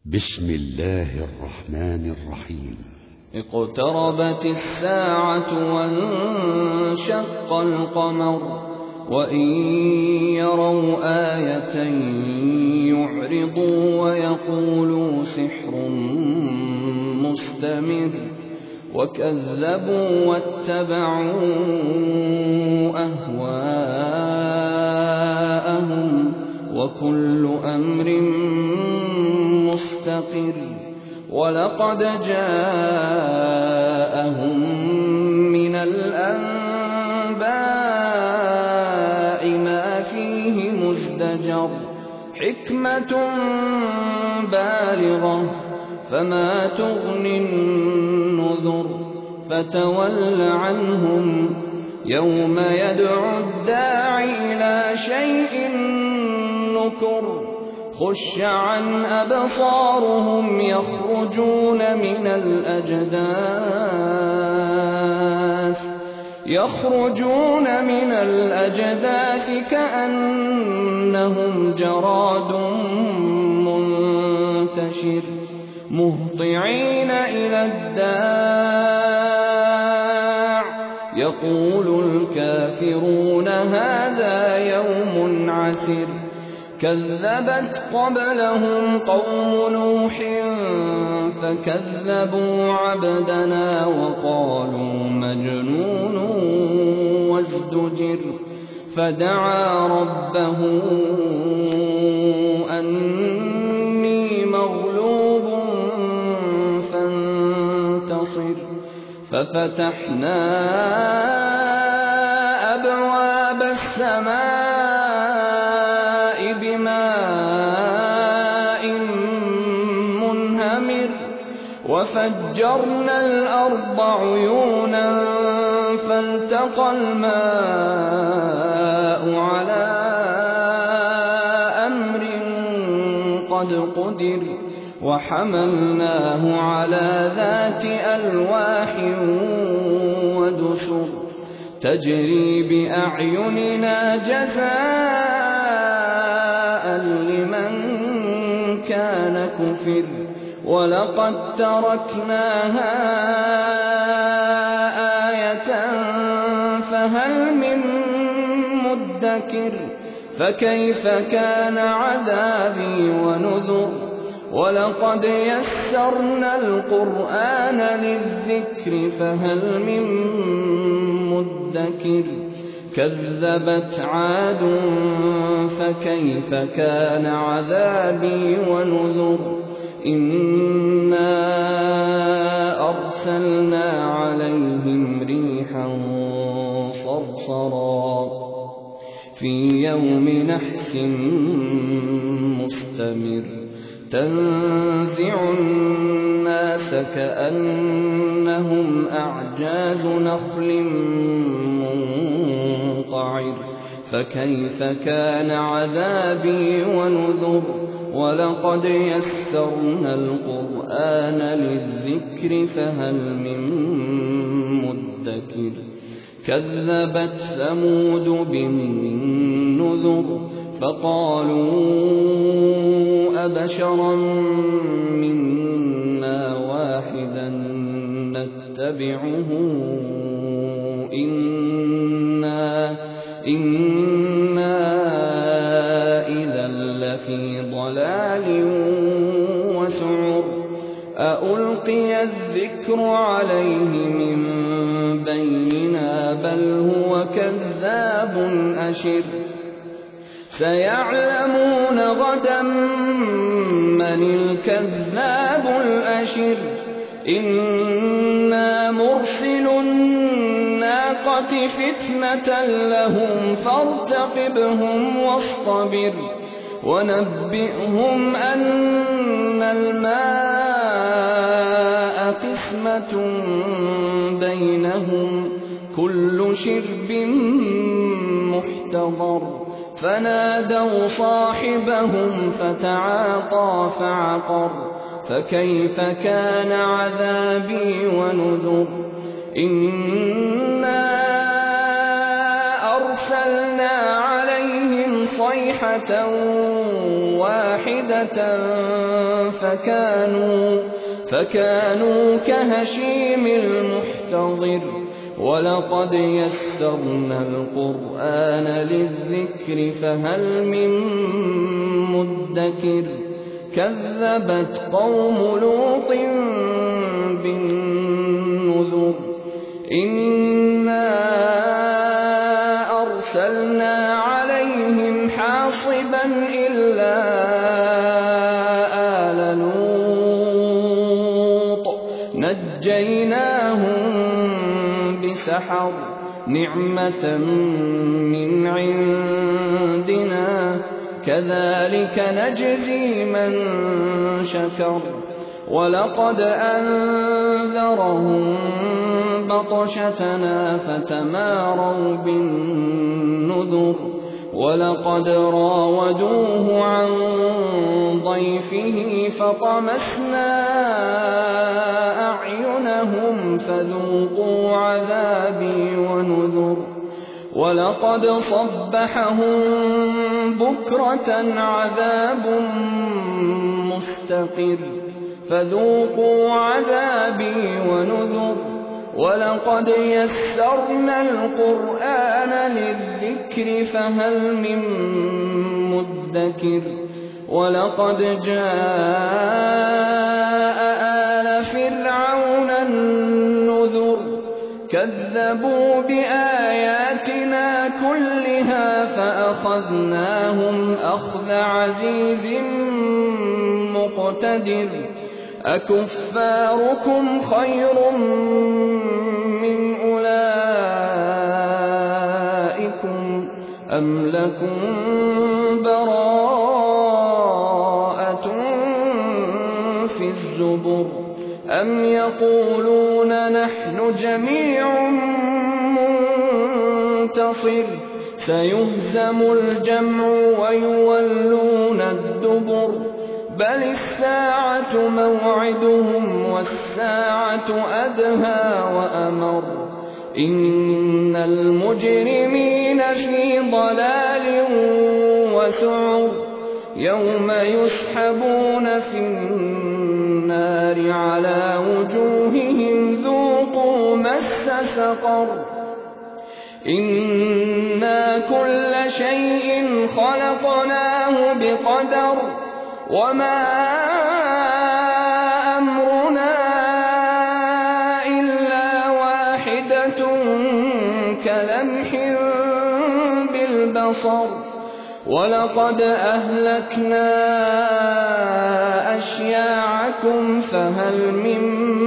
بسم الله الرحمن الرحيم. اقتربت الساعة وانشق القمر وإن يروا آية يعرضوا ويقولوا سحر مستمر وكذبوا واتبعوا أهواءهم وكل أمر مستقر. ولقد جاءهم من الأنباء ما فيه مزدجر حكمة بالغة فما تغني النذر. فتول عنهم يوم يدعو الداعي إلى شيء نكر. خش عن أبصارهم يخرجون من الأجداث كأنهم جراد منتشر مهطعين إلى الداع يقول الكافرون هذا يوم عسر. كذبت قبلهم قوم نوح فكذبوا عبدنا وقالوا مجنون وازدجر. فدعا ربه أني مغلوب فانتصر. ففتحنا أبواب السماء بماء منهمر وفجرنا الأرض عيونا فالتقى الماء على أمر قد قدر. وحملناه على ذات ألواح ودسر تجري بأعيننا جزاء لمن كان كفر. ولقد تركناها آية فهل من مدكر. فكيف كان عذابي ونذر. ولقد يسرنا القرآن للذكر فهل من مدكر. كذبت عاد فكيف كان عذابي ونذر. إنا أرسلنا عليهم ريحا صرصرا في يوم نحس مستمر تنزع الناس كأنهم أعجاز نخل منقعر. فكيف كان عذابي ونذر. ولقد يسرنا القرآن للذكر فهل من مدكر. كذبت ثمود بالنذر فقالوا أبشرا منا واحدا نتبعه إنا إذا لفي ضلال وسعر. أألقي الذكر عليه من بيننا بل هو كذاب أشر. سيعلمون غدا من الكذاب الأشر. إنا مرسل الناقة فتنة لهم فارتقبهم واصطبر. ونبئهم أن الماء قسمة بينهم كل شرب محتضر. فنادوا صاحبهم فتعاطى فعقر. فكيف كان عذابي ونذر. إنا أرسلنا عليهم صيحة واحدة فكانوا كهشيم المحتضر ولقد يسرنا القرآن للذكر فهل من مدكر كذبت قوم لوط بالنذر إنا أرسلنا عليهم حاصبا إلا آل لوط نجيناهم بسحر نعمة من عندنا كذلك نجزي من شكر ولقد أنذرهم بطشتنا فتماروا بالنذر ولقد راودوه عن ضيفه فطمسنا أعينهم فذوقوا عذابي ونذر ولقد صبحهم بكرة عذاب مستقر فذوقوا عذابي ونذر ولقد يسرنا القرآن للذكر فهل من مدكر ولقد جاء آل فرعون النذر كذبوا بآياتنا كلها فأخذناهم أخذ عزيز مقتدر أكفاركم خير من أولئكم أم لكم براءة في الزبر أم يقولون نحن جميع منتصر سيهزم الجمع ويولون الدبر بل الساعة موعدهم والساعة أدهى وأمر إن المجرمين في ضلال وسعر يوم يسحبون في النار على وجوههم ذوقوا مس سقر إنا كل شيء خلقناه بقدر وما أمرنا إلا واحدة كلمح بالبصر ولقد أهلكنا أشياعكم فهل من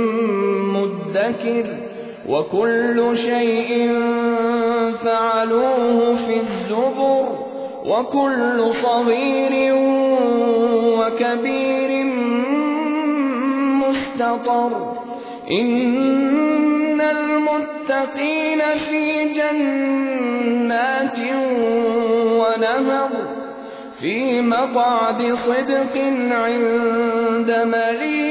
مدكر وكل شيء فعلوه في الزبر وكل صغير وكبير مستطر إن المتقين في جنات ونهر في مقعد صدق عند مليك